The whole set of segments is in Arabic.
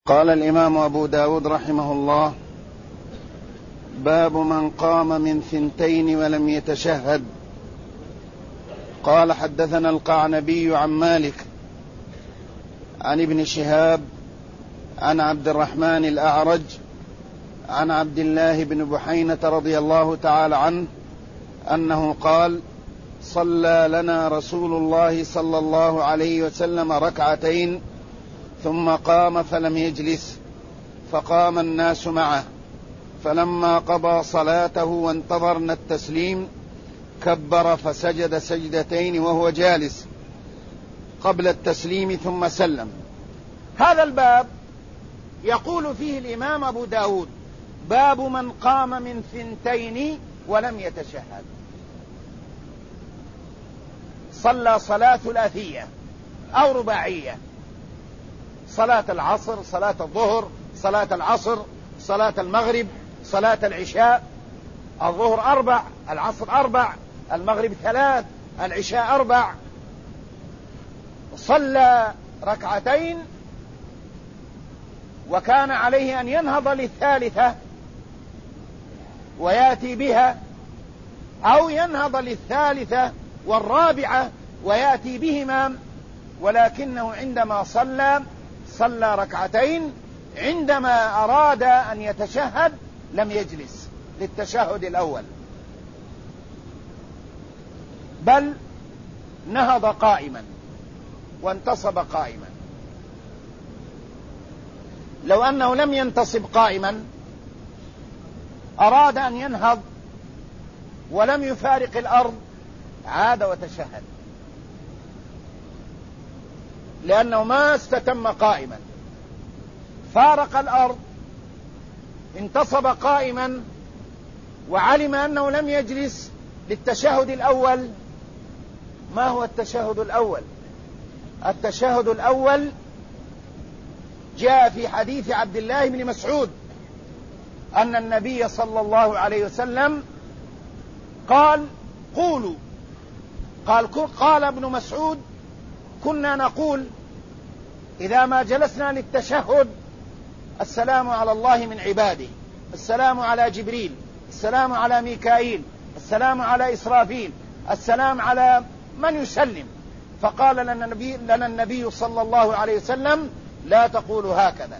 قال الإمام أبو داود رحمه الله: باب من قام من 2 ولم يتشهد. قال: حدثنا القعنبي عن مالك عن ابن شهاب عن عبد الرحمن الأعرج عن عبد الله بن بحينة رضي الله تعالى عنه أنه قال: صلى لنا رسول الله صلى الله عليه وسلم ركعتين ثم قام فلم يجلس، فقام الناس معه، فلما قضى صلاته وانتظرنا التسليم كبر فسجد سجدتين وهو جالس قبل التسليم ثم سلم. هذا الباب يقول فيه الإمام أبو داود: باب من قام من 2 ولم يتشهد. صلى صلاة ثلاثية أو رباعية، صلاة العصر، صلاة الظهر، صلاة العصر، صلاة المغرب، صلاة العشاء. الظهر 4، العصر 4، المغرب 3، العشاء 4. صلى ركعتين وكان عليه أن ينهض للثالثة ويأتي بها، أو ينهض للثالثة والرابعة ويأتي بهما، ولكنه عندما صلى ركعتين عندما أراد أن يتشهد لم يجلس للتشهد الأول، بل نهض قائما وانتصب قائما. لو أنه لم ينتصب قائما أراد أن ينهض ولم يفارق الأرض عاد وتشهد، لأنه ما استتم قائما، فارق الأرض، انتصب قائما، وعلم أنه لم يجلس للتشهد الأول. ما هو التشهد الأول؟ التشهد الأول جاء في حديث عبد الله بن مسعود أن النبي صلى الله عليه وسلم قال: قولوا، قال ابن مسعود: كنا نقول إذا ما جلسنا للتشهد: السلام على الله من عباده، السلام على جبريل، السلام على ميكائيل، السلام على إسرافيل، السلام على من يسلم. فقال لنا النبي صلى الله عليه وسلم: لا تقولوا هكذا،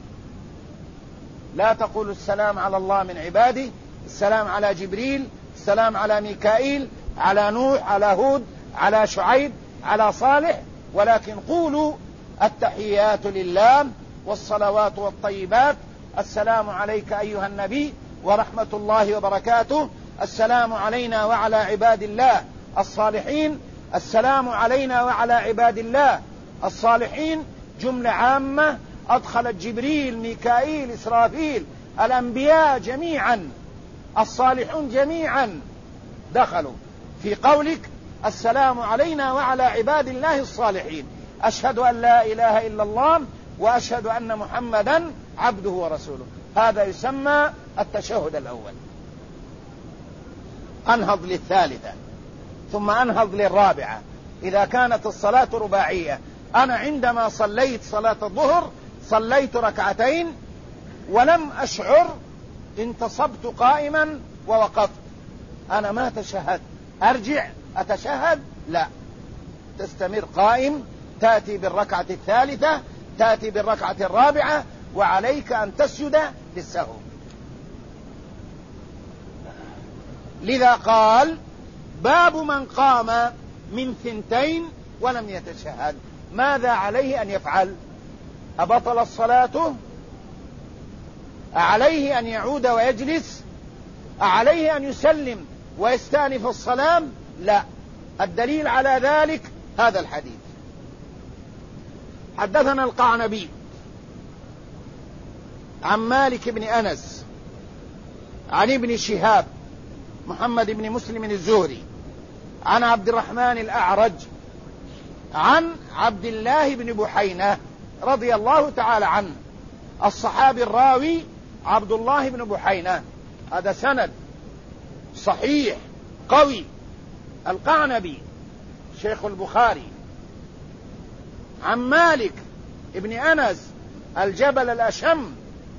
لا تقولوا السلام على الله من عباده، السلام على جبريل، السلام على ميكائيل، على نوح، على هود، على شعيب، على صالح، ولكن قولوا التحيات لله والصلوات والطيبات، السلام عليك أيها النبي ورحمة الله وبركاته، السلام علينا وعلى عباد الله الصالحين، السلام علينا وعلى عباد الله الصالحين. جملة عامة أدخلت جبريل، ميكائيل، إسرافيل، الأنبياء جميعا، الصالحون جميعا دخلوا في قولك السلام علينا وعلى عباد الله الصالحين، أشهد أن لا إله إلا الله وأشهد أن محمدا عبده ورسوله. هذا يسمى التشهد الأول. أنهض للثالثة ثم أنهض للرابعة إذا كانت الصلاة رباعية. أنا عندما صليت صلاة الظهر صليت ركعتين ولم أشعر، انتصبت قائما ووقفت، أنا ما تشهد، أرجع أتشهد؟ لا، تستمر قائم، تأتي بالركعة الثالثة، تأتي بالركعة الرابعة، وعليك أن تسجد للسهو. لذا قال: باب من قام من 2 ولم يتشهد. ماذا عليه أن يفعل؟ أبطل الصلاة؟ أعليه أن يعود ويجلس؟ أعليه أن يسلم ويستأنف الصلاة؟ لا. الدليل على ذلك هذا الحديث. حدثنا القعنبي عن مالك بن أنس عن ابن شهاب محمد بن مسلم الزهري عن عبد الرحمن الأعرج عن عبد الله بن بحينة رضي الله تعالى عنه. الصحابي الراوي عبد الله بن بحينة، هذا سند صحيح قوي. القعنبي شيخ البخاري عن مالك ابن أنس الجبل الأشم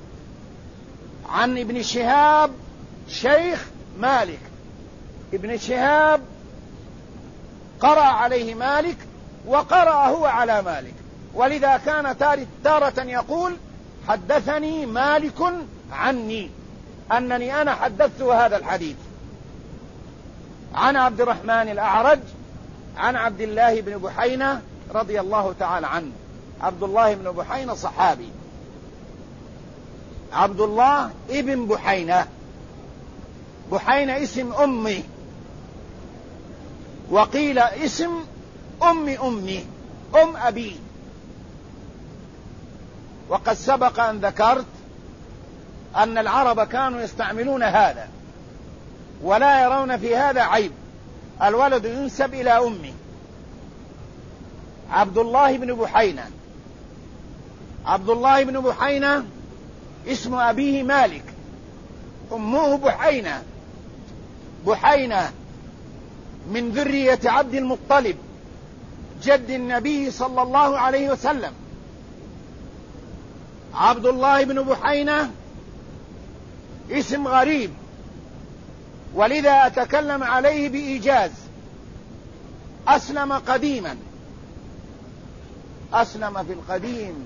عن ابن شهاب شيخ مالك. ابن شهاب قرأ عليه مالك وقرأ هو على مالك، ولذا كان تارة يقول حدثني مالك عني، أنني أنا حدثته هذا الحديث. عن عبد الرحمن الأعرج عن عبد الله بن بحينة رضي الله تعالى عنه. عبد الله بن بحينة صحابي، عبد الله ابن بحينة. بحينة اسم أمي، وقيل اسم أمي أم أبي. وقد سبق أن ذكرت أن العرب كانوا يستعملون هذا ولا يرون في هذا عيب، الولد ينسب إلى أمه. عبد الله بن بحينة. عبد الله بن بحينة اسم أبيه مالك، أمه بحينة. بحينة من ذرية عبد المطلب جد النبي صلى الله عليه وسلم. عبد الله بن بحينة اسم غريب، ولذا أتكلم عليه بإيجاز. أسلم قديما، أسلم في القديم،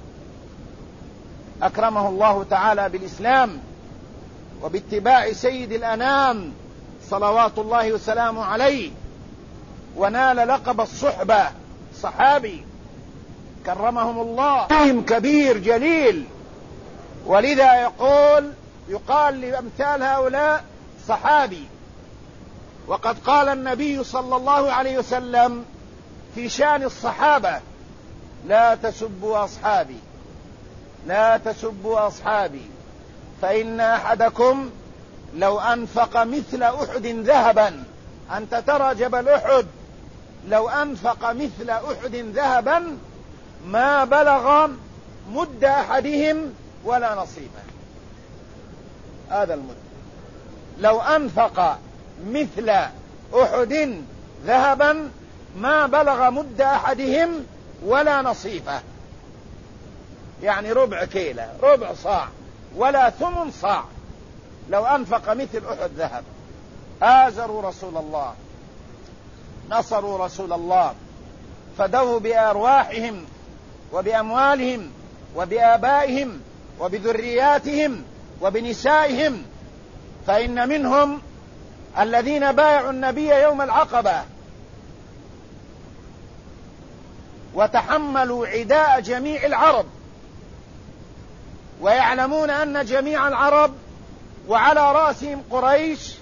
أكرمه الله تعالى بالإسلام وباتباع سيد الأنام صلوات الله وسلامه عليه، ونال لقب الصحبة، صحابي كرمهم الله، كبير جليل. ولذا يقال لأمثال هؤلاء صحابي. وقد قال النبي صلى الله عليه وسلم في شأن الصحابة: لا تسبوا أصحابي، لا تسبوا أصحابي، فإن أحدكم لو أنفق مثل أحد ذهبا، أنت ترى جبل أحد، لو أنفق مثل أحد ذهبا ما بلغ مد أحدهم ولا نصيبه. هذا المد، لو أنفق مثل أحد ذهبا ما بلغ مد أحدهم ولا نصيفه، يعني ربع كيلة، ربع صاع، ولا ثمن صاع. لو أنفق مثل أحد ذهب. آزروا رسول الله، نصروا رسول الله، فدوا بأرواحهم وبأموالهم وبآبائهم وبذرياتهم وبنسائهم. فإن منهم الذين بايعوا النبي يوم العقبة وتحملوا عداء جميع العرب، ويعلمون أن جميع العرب وعلى رأسهم قريش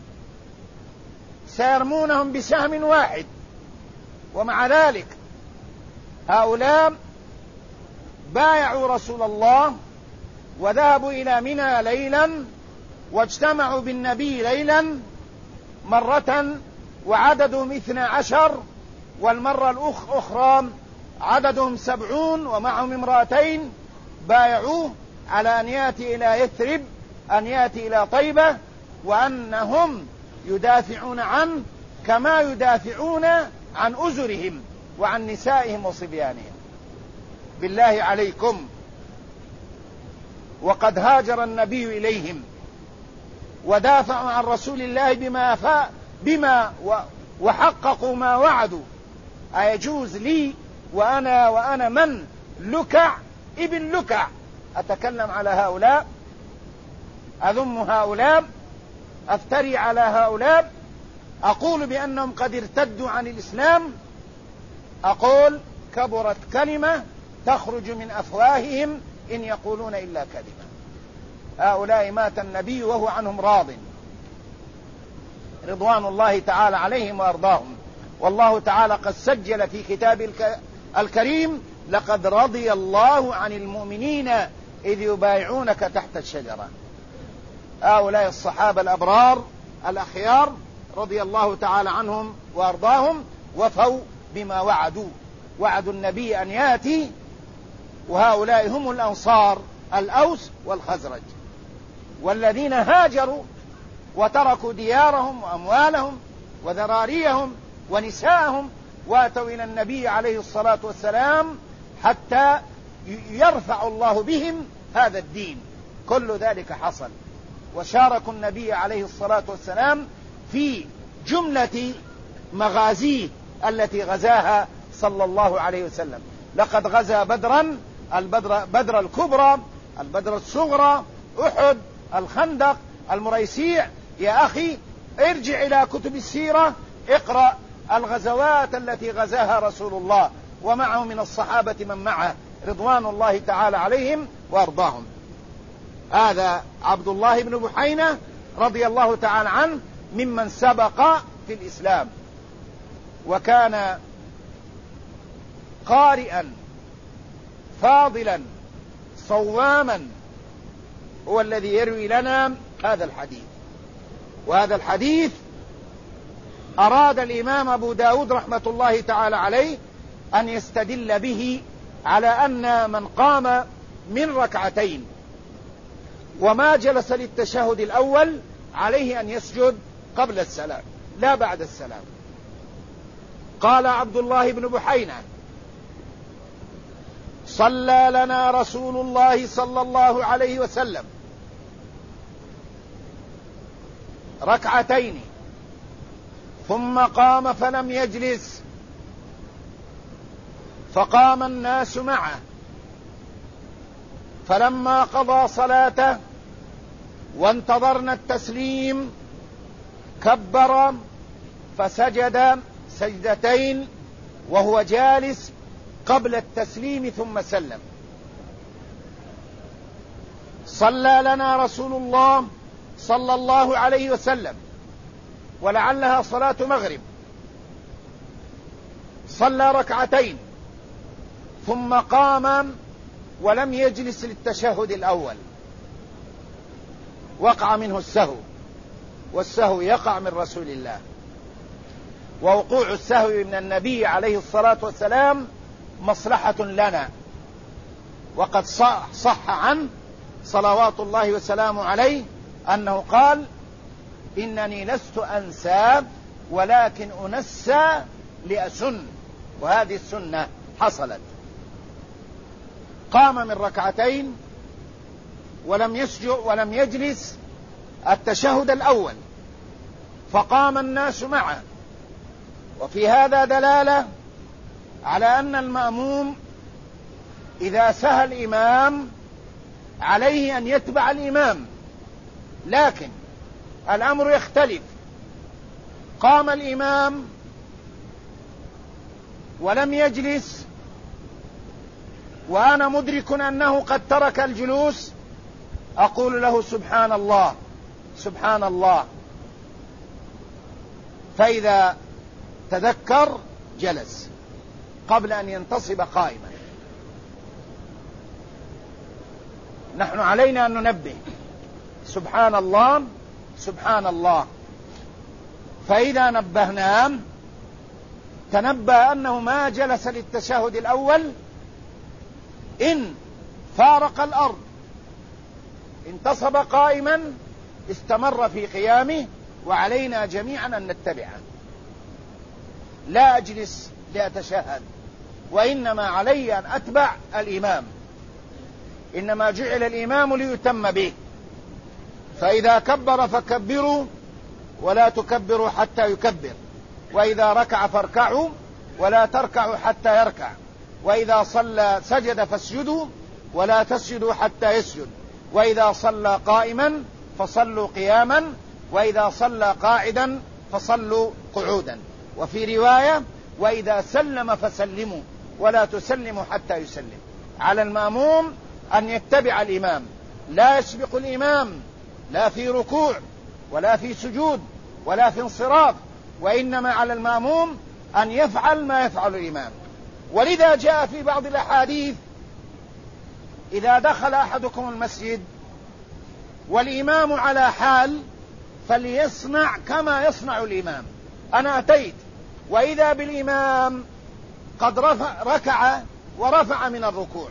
سيرمونهم بسهم واحد. ومع ذلك هؤلاء بايعوا رسول الله وذهبوا إلى منى ليلا واجتمعوا بالنبي ليلا مرة وعددهم 12، والمرة الأخرى عددهم 70 ومعهم امرأتين. بايعوه على أن يأتي إلى يثرب، أن يأتي إلى طيبة، وأنهم يدافعون عنه كما يدافعون عن أزرهم وعن نسائهم وصبيانهم. بالله عليكم، وقد هاجر النبي إليهم ودافعوا عن رسول الله بما وحققوا ما وعدوا. أيجوز لي وأنا من لكع ابن لكع أتكلم على هؤلاء، أذم هؤلاء، أفتري على هؤلاء، أقول بأنهم قد ارتدوا عن الإسلام؟ أقول كبرت كلمة تخرج من أفواههم إن يقولون إلا كلمة. هؤلاء مات النبي وهو عنهم راض، رضوان الله تعالى عليهم وأرضاهم. والله تعالى قد سجل في كتاب الكريم: لقد رضي الله عن المؤمنين إذ يبايعونك تحت الشجرة. هؤلاء الصحابة الأبرار الأخيار رضي الله تعالى عنهم وأرضاهم وفوا بما وعدوا. وعدوا النبي أن يأتي، وهؤلاء هم الأنصار، الأوس والخزرج، والذين هاجروا وتركوا ديارهم وأموالهم وذراريهم ونساءهم واتوا إلى النبي عليه الصلاة والسلام حتى يرفع الله بهم هذا الدين. كل ذلك حصل، وشاركوا النبي عليه الصلاة والسلام في جملة مغازيه التي غزاها صلى الله عليه وسلم. لقد غزا بدرا، بدر الكبرى، البدر الصغرى، أحد، الخندق، المريسيع. يا أخي ارجع إلى كتب السيرة، اقرأ الغزوات التي غزاها رسول الله ومعه من الصحابة من معه رضوان الله تعالى عليهم وأرضاهم. هذا عبد الله بن بحينة رضي الله تعالى عنه ممن سبق في الإسلام، وكان قارئا فاضلا صواما، هو الذي يروي لنا هذا الحديث. وهذا الحديث أراد الإمام أبو داود رحمة الله تعالى عليه أن يستدل به على أن من قام من ركعتين وما جلس للتشهد الأول عليه أن يسجد قبل السلام لا بعد السلام. قال عبد الله بن بحينة: صلى لنا رسول الله صلى الله عليه وسلم ركعتين ثم قام فلم يجلس، فقام الناس معه، فلما قضى صلاته وانتظرنا التسليم كبر فسجد سجدتين وهو جالس قبل التسليم ثم سلم. صلى لنا رسول الله صلى الله عليه وسلم، ولعلها صلاة مغرب، صلى ركعتين ثم قام ولم يجلس للتشهد الأول، وقع منه السهو، والسهو يقع من رسول الله، ووقوع السهو من النبي عليه الصلاة والسلام مصلحة لنا. وقد صح عنه صلوات الله وسلامه عليه أنه قال: إنني لست أنسى ولكن أنسى لأسن، وهذه السنة حصلت. قام من ركعتين ولم يجلس التشهد الأول، فقام الناس معه. وفي هذا دلالة على أن المأموم إذا سهى الإمام عليه أن يتبع الإمام، لكن الأمر يختلف. قام الإمام ولم يجلس وأنا مدرك أنه قد ترك الجلوس، أقول له: سبحان الله سبحان الله. فإذا تذكر جلس قبل أن ينتصب قائما. نحن علينا أن ننبه: سبحان الله سبحان الله. فإذا نبهناه تنبه أنه ما جلس للتشهد الأول، إن فارق الأرض انتصب قائما استمر في قيامه، وعلينا جميعا أن نتبعه. لا أجلس لأتشهد، وإنما علي أن أتبع الإمام. إنما جعل الإمام ليتم به، فإذا كبر فكبروا ولا تكبروا حتى يكبر، وإذا ركع فاركعوا ولا تركعوا حتى يركع، وإذا صلى سجد فاسجدوا ولا تسجدوا حتى يسجد، وإذا صلى قائما فصلوا قياما، وإذا صلى قاعدا فصلوا قعودا. وفي رواية: وإذا سلم فسلموا ولا تسلموا حتى يسلم. على المأموم أن يتبع الإمام، لا يسبق الإمام لا في ركوع ولا في سجود ولا في انصراف، وإنما على المأموم أن يفعل ما يفعل الإمام. ولذا جاء في بعض الأحاديث: إذا دخل أحدكم المسجد والإمام على حال فليصنع كما يصنع الإمام. أنا أتيت وإذا بالإمام قد ركع ورفع من الركوع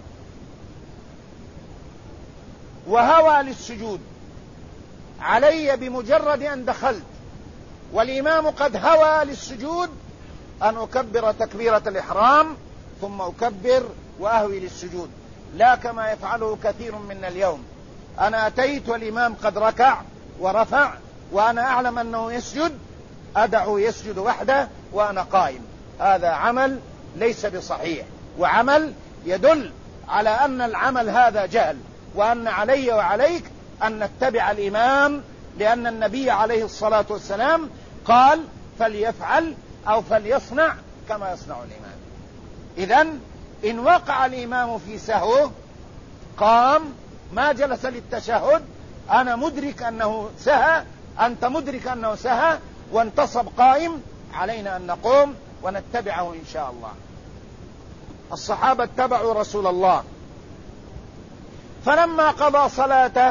وهوى للسجود، علي بمجرد أن دخلت والإمام قد هوى للسجود أن أكبر تكبيرة الإحرام ثم أكبر وأهوي للسجود. لا كما يفعله كثير منا اليوم. أنا أتيت والإمام قد ركع ورفع وأنا أعلم أنه يسجد، أدعو يسجد وحده وأنا قائم. هذا عمل ليس بصحيح، وعمل يدل على أن العمل هذا جهل، وأن علي وعليك أن نتبع الإمام، لأن النبي عليه الصلاة والسلام قال فليفعل أو فليصنع كما يصنع الإمام. إذن إن وقع الإمام في سهو قام ما جلس للتشهد، أنا مدرك أنه سهى، أنت مدرك أنه سهى، وانتصب قائم، علينا أن نقوم ونتبعه إن شاء الله. الصحابة اتبعوا رسول الله، فلما قضى صلاته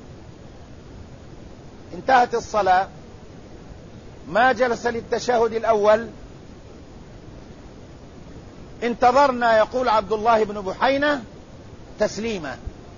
انتهت الصلاة ما جلس للتشهد الأول، انتظرنا يقول عبد الله بن بحينة تسليما،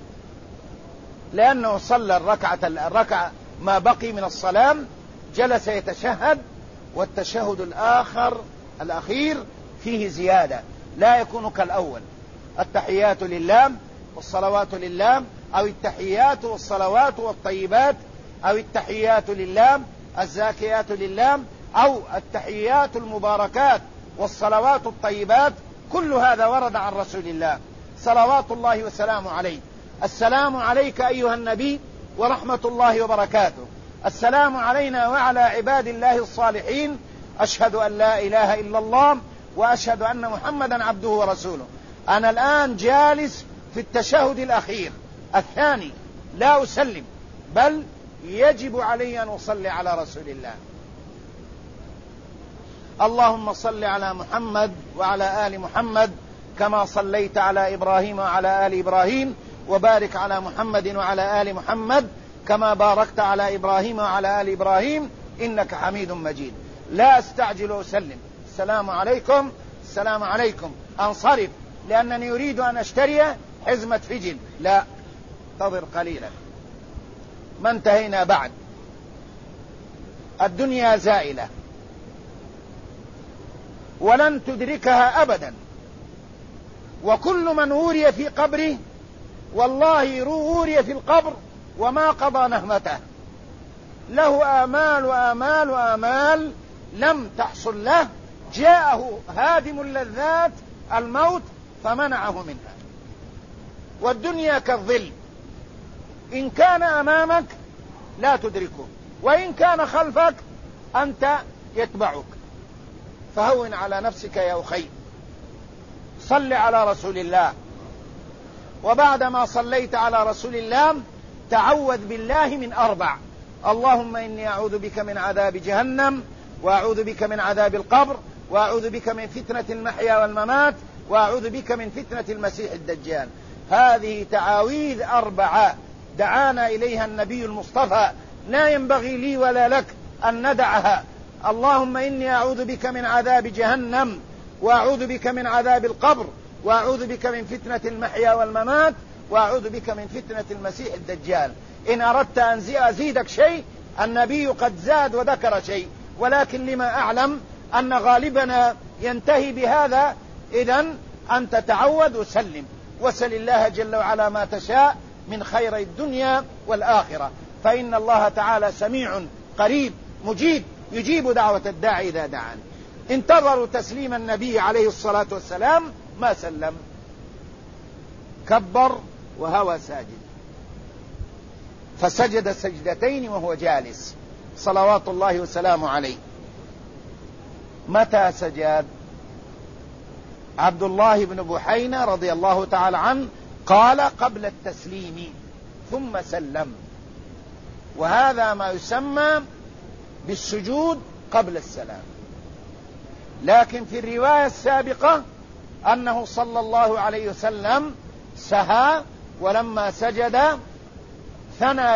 لأنه صلى الركعة ما بقي من الصلاة، جلس يتشهد، والتشهد الأخير فيه زيادة لا يكون كالأول. التحيات لله والصلوات لله، أو التحيات والصلوات والطيبات، أو التحيات لله الزاكيات لله، أو التحيات المباركات والصلوات الطيبات، كل هذا ورد عن رسول الله صلوات الله وسلامه عليه. السلام عليك أيها النبي ورحمة الله وبركاته، السلام علينا وعلى عباد الله الصالحين، أشهد أن لا إله إلا الله وأشهد أن محمدا عبده ورسوله. أنا الآن جالس في التشهد الأخير الثاني، لا أسلم، بل يجب علي أن أصلي على رسول الله. اللهم صل على محمد وعلى آل محمد كما صليت على إبراهيم وعلى آل إبراهيم، وبارك على محمد وعلى آل محمد كما باركت على إبراهيم وعلى آل إبراهيم إنك حميد مجيد. لا أستعجل وأسلم، السلام عليكم السلام عليكم، أنصرف لأنني أريد أن أشتري حزمة فجل، لا، انتظر قليلا، ما انتهينا بعد. الدنيا زائلة ولن تدركها أبدا، وكل من أوري في قبره والله أوري في القبر وما قضى نهمته، له آمال وآمال وآمال لم تحصل له، جاءه هادم اللذات الموت فمنعه منها. والدنيا كالظل، إن كان أمامك لا تدركه، وإن كان خلفك أنت يتبعك، فهون على نفسك يا أخي، صل على رسول الله. وبعدما صليت على رسول الله تعوذ بالله من 4: اللهم إني أعوذ بك من عذاب جهنم، وأعوذ بك من عذاب القبر، وأعوذ بك من فتنة المحيا والممات، وأعوذ بك من فتنة المسيح الدجال. هذه تعاويذ 4 دعانا إليها النبي المصطفى، لا ينبغي لي ولا لك أن ندعها. اللهم إني أعوذ بك من عذاب جهنم، وأعوذ بك من عذاب القبر، وأعوذ بك من فتنة المحيا والممات، وأعوذ بك من فتنة المسيح الدجال. إن أردت أن أزيدك شيء، النبي قد زاد وذكر شيء، ولكن لما أعلم أن غالبنا ينتهي بهذا. إذن أنت تعود وسلم، وسل الله جل وعلا ما تشاء من خير الدنيا والآخرة، فإن الله تعالى سميع قريب مجيب، يجيب دعوة الداعي إذا دعان. انتظروا تسليم النبي عليه الصلاة والسلام، ما سلم، كبر وهوى ساجد، فسجد سجدتين وهو جالس صلوات الله وسلامه عليه. متى سجد؟ عبد الله بن بحينة رضي الله تعالى عنه قال قبل التسليم ثم سلم، وهذا ما يسمى بالسجود قبل السلام. لكن في الرواية السابقة أنه صلى الله عليه وسلم سهى، ولما سجد ثنى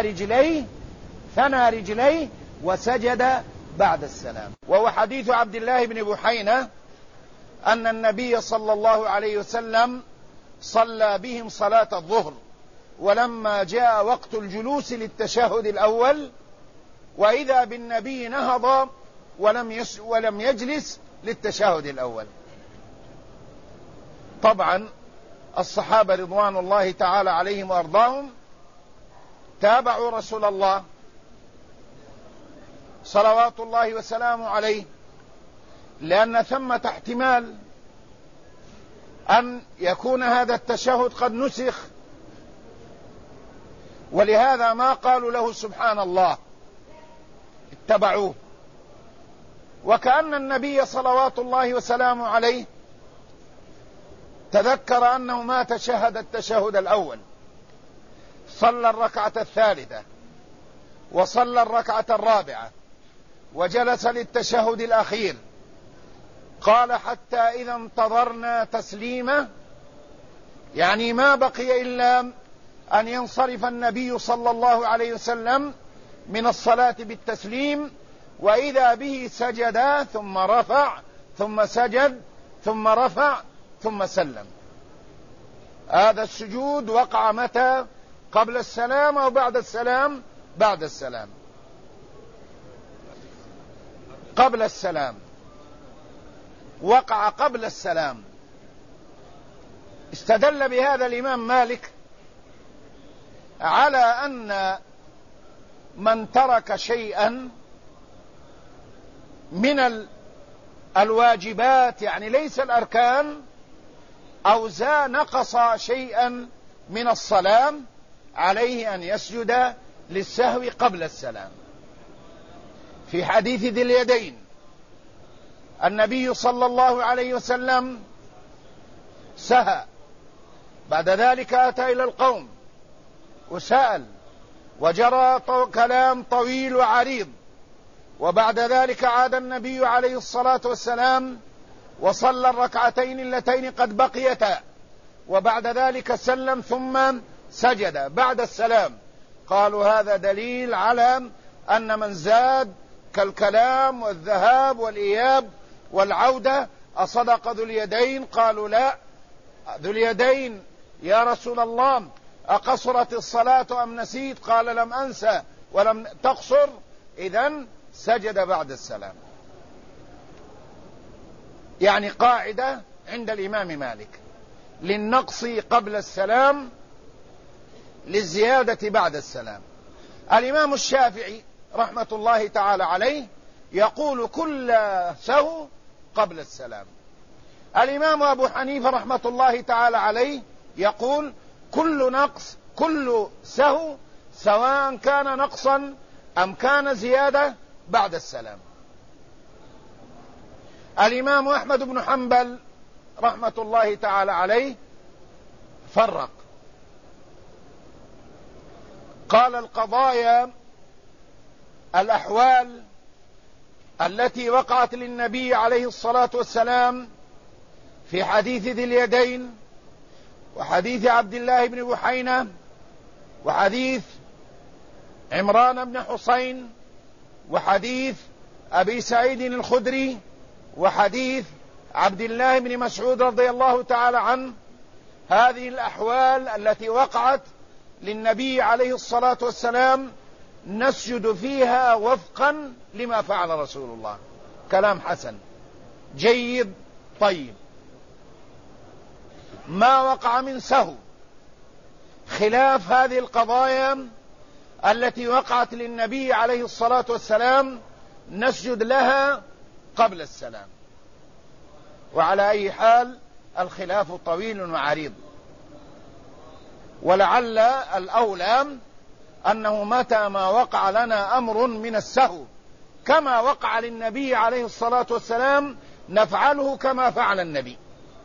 رجليه وسجد بعد السلام. وهو حديث عبد الله بن بحينة أن النبي صلى الله عليه وسلم صلى بهم صلاة الظهر، ولما جاء وقت الجلوس للتشهد الأول وإذا بالنبي نهض ولم يجلس للتشهد الأول. طبعا الصحابة رضوان الله تعالى عليهم وأرضاهم تابعوا رسول الله صلوات الله وسلامه عليه، لأن ثمة احتمال أن يكون هذا التشهد قد نسخ، ولهذا ما قالوا له سبحان الله، اتبعوه. وكأن النبي صلوات الله وسلامه عليه تذكر أنه ما تشهد التشهد الأول، صلى الركعة الثالثة وصلى الركعة الرابعة وجلس للتشهد الأخير، قال حتى إذا انتظرنا تسليمه، يعني ما بقي إلا أن ينصرف النبي صلى الله عليه وسلم من الصلاة بالتسليم، وإذا به سجد ثم رفع ثم سجد ثم رفع ثم سلم. هذا السجود وقع متى؟ قبل السلام أو بعد السلام؟ بعد السلام، قبل السلام، وقع قبل السلام. استدل بهذا الإمام مالك على أن من ترك شيئا من الواجبات، يعني ليس الأركان، أو نقص شيئا من الصلاة، عليه أن يسجد للسهو قبل السلام. في حديث ذي اليدين النبي صلى الله عليه وسلم سهى، بعد ذلك أتى إلى القوم وسأل، وجرى كلام طويل وعريض، وبعد ذلك عاد النبي عليه الصلاة والسلام وصلى الركعتين اللتين قد بقيتا، وبعد ذلك سلم ثم سجد بعد السلام. قالوا هذا دليل على أن من زاد كالكلام والذهاب والإياب والعودة أصدق ذو اليدين؟ قالوا لا. ذو اليدين يا رسول الله أقصرت الصلاة أم نسيت؟ قال لم أنسى ولم تقصر. إذن سجد بعد السلام. يعني قاعدة عند الإمام مالك للنقص قبل السلام، للزيادة بعد السلام. الإمام الشافعي رحمة الله تعالى عليه يقول كل سهو قبل السلام. الإمام أبو حنيفة رحمة الله تعالى عليه يقول كل نقص، كل سهو، سواء كان نقصا أم كان زيادة، بعد السلام. الإمام أحمد بن حنبل رحمة الله تعالى عليه فرق، قال القضايا الأحوال التي وقعت للنبي عليه الصلاة والسلام في حديث ذي اليدين وحديث عبد الله بن بحينة وحديث عمران بن حسين وحديث أبي سعيد الخدري وحديث عبد الله بن مسعود رضي الله تعالى عنه، هذه الأحوال التي وقعت للنبي عليه الصلاة والسلام نسجد فيها وفقا لما فعل رسول الله. كلام حسن جيد طيب. ما وقع من سهو خلاف هذه القضايا التي وقعت للنبي عليه الصلاة والسلام نسجد لها قبل السلام. وعلى أي حال الخلاف طويل وعريض، ولعل الأولى أنه متى ما وقع لنا أمر من السهو كما وقع للنبي عليه الصلاة والسلام نفعله كما فعل النبي،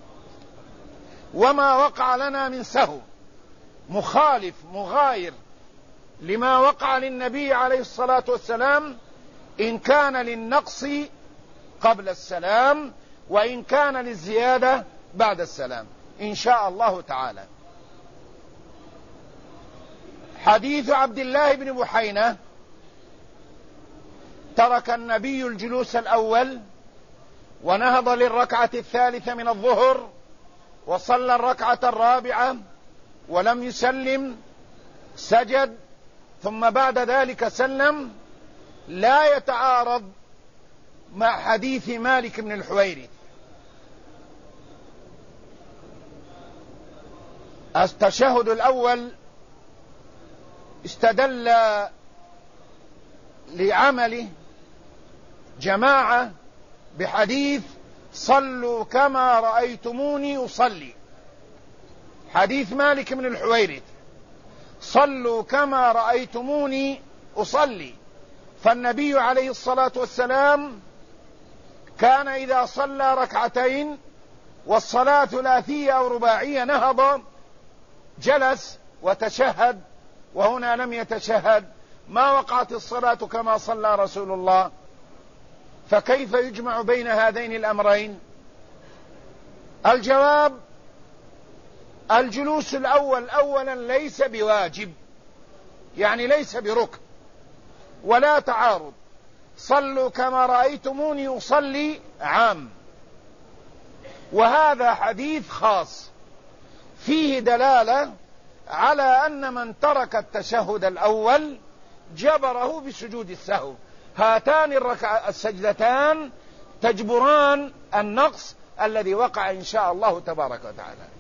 وما وقع لنا من سهو مخالف مغاير لما وقع للنبي عليه الصلاة والسلام إن كان للنقص قبل السلام وإن كان للزيادة بعد السلام إن شاء الله تعالى. حديث عبد الله بن بحينة ترك النبي الجلوس الأول ونهض للركعة الثالثة من الظهر وصلى الركعة الرابعة ولم يسلم، سجد ثم بعد ذلك سلم، لا يتعارض مع حديث مالك بن الحويرث. التشهد الأول استدل لعمله جماعة بحديث صلوا كما رأيتموني أصلي، حديث مالك بن الحويرث، صلوا كما رأيتموني أصلي. فالنبي عليه الصلاة والسلام كان إذا صلى ركعتين والصلاة ثلاثية أو رباعية نهض جلس وتشهد، وهنا لم يتشهد، ما وقعت الصلاة كما صلى رسول الله. فكيف يجمع بين هذين الأمرين؟ الجواب: الجلوس الأول أولا ليس بواجب، يعني ليس بركن ولا تعارض. صلوا كما رأيتموني أصلي عام، وهذا حديث خاص فيه دلالة على أن من ترك التشهد الأول جبره بسجود السهو. هاتان السجدتان تجبران النقص الذي وقع إن شاء الله تبارك وتعالى.